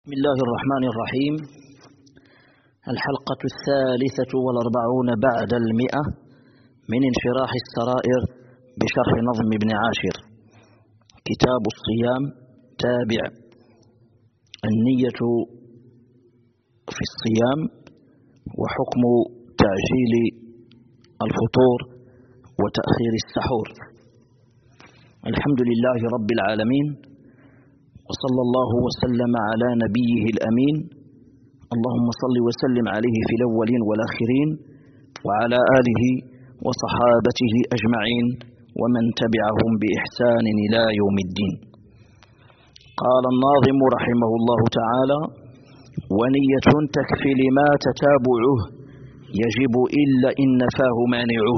بسم الله الرحمن الرحيم. الحلقة 43 بعد 100 من انشراح السرائر بشرح نظم ابن عاشر. كتاب الصيام تابع. النية في الصيام وحكم تعجيل الفطور وتأخير السحور. الحمد لله رب العالمين، وصلى الله وسلم على نبيه الأمين. اللهم صل وسلم عليه في الأولين والآخرين وعلى آله وصحابته أجمعين ومن تبعهم بإحسان إلى يوم الدين. قال الناظم رحمه الله تعالى: ونية تكفي لما تتابعه يجب إلا إن نفاه مانعه.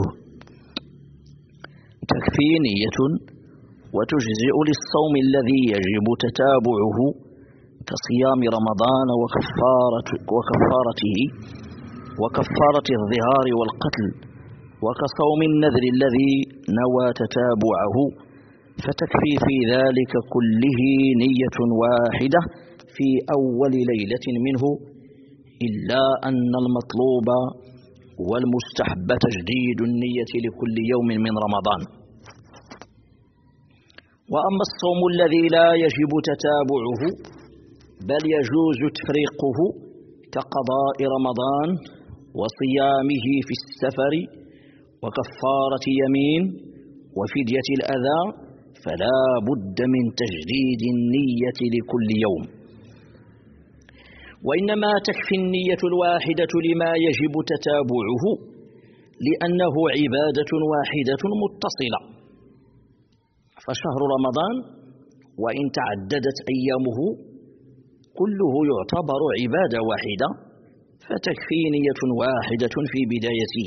تكفي نية وتجزئ للصوم الذي يجب تتابعه كصيام رمضان وكفارته وكفارة الظهار والقتل وكصوم النذر الذي نوى تتابعه، فتكفي في ذلك كله نية واحدة في أول ليلة منه، إلا أن المطلوب والمستحب تجديد النية لكل يوم من رمضان. وأما الصوم الذي لا يجب تتابعه بل يجوز تفريقه كقضاء رمضان وصيامه في السفر وكفارة يمين وفدية الأذى، فلا بد من تجديد النية لكل يوم. وإنما تكفي النية الواحدة لما يجب تتابعه لأنه عبادة واحدة متصلة. فشهر رمضان وإن تعددت أيامه كله يعتبر عبادة واحدة، فتكفي نية واحدة في بدايته.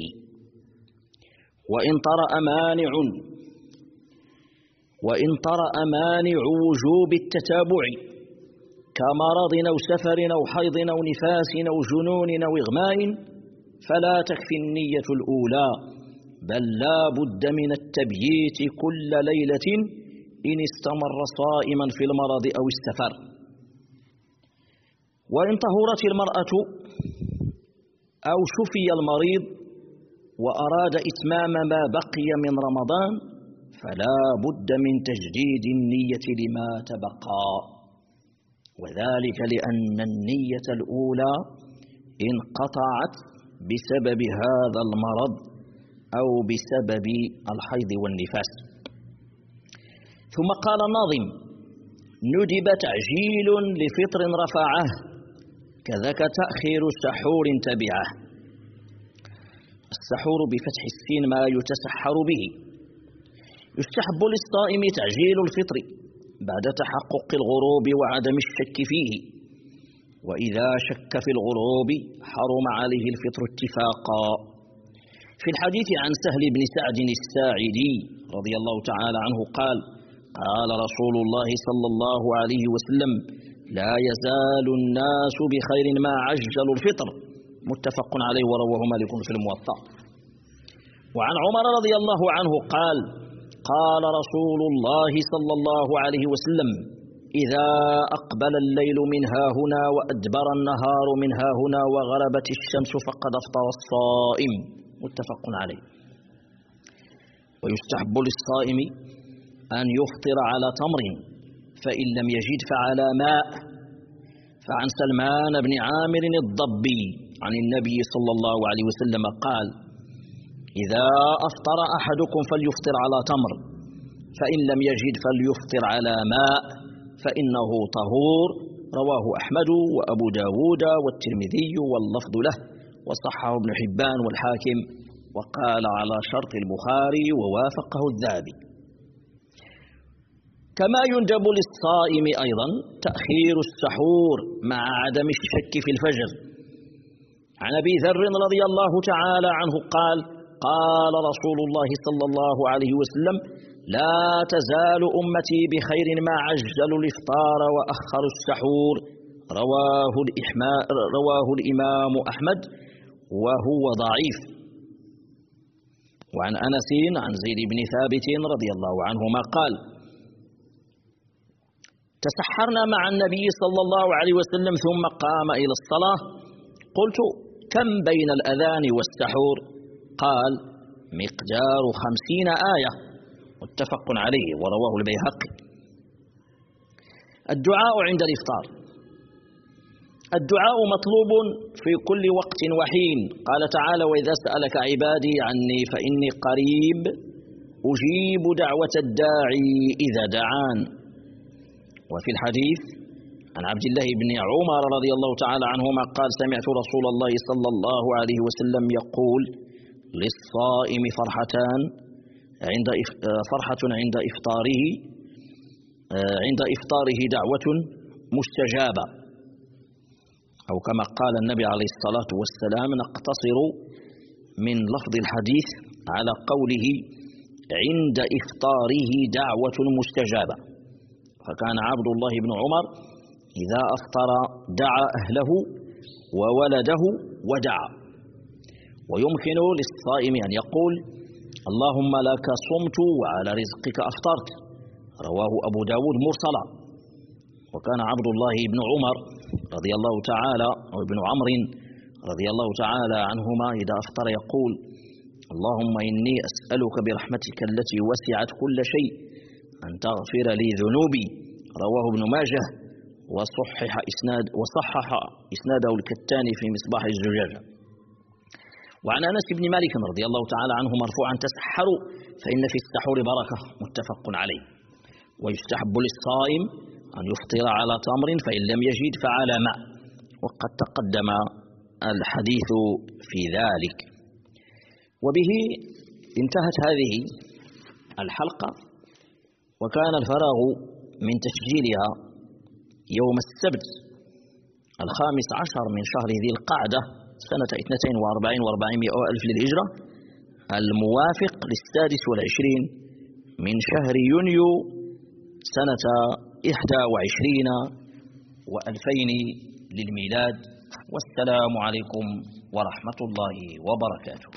وإن طرأ مانع وجوب التتابع كمرض أو سفر أو حيض أو نفاس أو جنون أو إغماء فلا تكفي النية الأولى، بل لا بد من التبييت كل ليلة إن استمر صائما في المرض أو السفر. وإن طهرت المرأة أو شفي المريض وأراد إتمام ما بقي من رمضان فلا بد من تجديد النية لما تبقى، وذلك لأن النية الأولى انقطعت بسبب هذا المرض أو بسبب الحيض والنفاس. ثم قال الناظم: ندب تعجيل لفطر رفعه كذاك تأخير سحور تبعه. السحور بفتح السين ما يتسحر به. يستحب للصائم تعجيل الفطر بعد تحقق الغروب وعدم الشك فيه، وإذا شك في الغروب حرم عليه الفطر اتفاقا. في الحديث عن سهل بن سعد الساعدي رضي الله تعالى عنه قال: قال رسول الله صلى الله عليه وسلم: لا يزال الناس بخير ما عجلوا الفطر. متفق عليه ورواه مالك في الموطأ. وعن عمر رضي الله عنه قال: قال رسول الله صلى الله عليه وسلم: إذا أقبل الليل من هاهنا وأدبر النهار من هاهنا وغربت الشمس فقد أفطر الصائم. متفق عليه. ويستحب للصائم أن يفطر على تمر فإن لم يجد فعلى ماء. فعن سلمان بن عامر الضبي عن النبي صلى الله عليه وسلم قال: إذا أفطر أحدكم فليفطر على تمر، فإن لم يجد فليفطر على ماء فإنه طهور. رواه أحمد وأبو داود والترمذي واللفظ له، وصححه ابن حبان والحاكم، وقال على شرط البخاري ووافقه الذهبي. كما يندب للصائم أيضا تأخير السحور مع عدم الشك في الفجر. عن أبي ذر رضي الله تعالى عنه قال: قال رسول الله صلى الله عليه وسلم: لا تزال أمتي بخير ما عجلوا الإفطار وأخروا السحور. رواه الإمام أحمد وهو ضعيف. وعن أنس عن زيد بن ثابت رضي الله عنهما قال: تسحرنا مع النبي صلى الله عليه وسلم ثم قام إلى الصلاة. قلت: كم بين الأذان والسحور؟ قال: مقدار 50 آية، متفق عليه ورواه البيهقي. الدعاء عند الإفطار. الدعاء مطلوب في كل وقت وحين. قال تعالى: وإذا سألك عبادي عني فإني قريب أجيب دعوة الداعي إذا دعان. وفي الحديث عن عبد الله بن عمر رضي الله تعالى عنهما قال: سمعت رسول الله صلى الله عليه وسلم يقول: للصائم فرحة عند إفطاره دعوة مستجابة، أو كما قال النبي عليه الصلاة والسلام: نقتصر من لفظ الحديث على قوله عند إفطاره دعوة مستجابة. فكان عبد الله بن عمر إذا أفطر دعا أهله وولده ودعا. ويمكن للصائم أن يقول: اللهم لك صمت وعلى رزقك أفطرت، رواه أبو داود مرسلا. وكان عبد الله بن عمر رضي الله تعالى أو ابن عمرو رضي الله تعالى عنهما إذا أفطر يقول: اللهم إني أسألك برحمتك التي وسعت كل شيء أن تغفر لي ذنوبي، رواه ابن ماجه وصحح إسناده الكتاني في مصباح الزجاجة. وعن أنس بن مالك رضي الله تعالى عنه مرفوعا: تسحروا فإن في السحور بركة، متفق عليه. ويستحب للصائم أن يفطر على تمر فإن لم يجد فعلى ماء، وقد تقدم الحديث في ذلك. وبه انتهت هذه الحلقة، وكان الفراغ من تسجيلها يوم السبت 15 من شهر ذي القعدة سنة 42 و400 ألف للهجرة، الموافق ل26 من شهر يونيو سنة 21 و2000 للميلاد. والسلام عليكم ورحمة الله وبركاته.